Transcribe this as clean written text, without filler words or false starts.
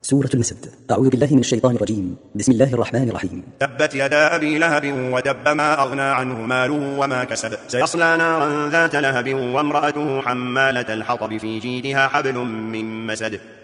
سورة المسد. أعوذ بالله من الشيطان الرجيم. بسم الله الرحمن الرحيم. تبت يدا أبي لهب ودب ما أغنى عنه ماله وما كسب سيصلى نارا ذات لهب وامرأته حمالة الحطب في جيدها حبل من مسد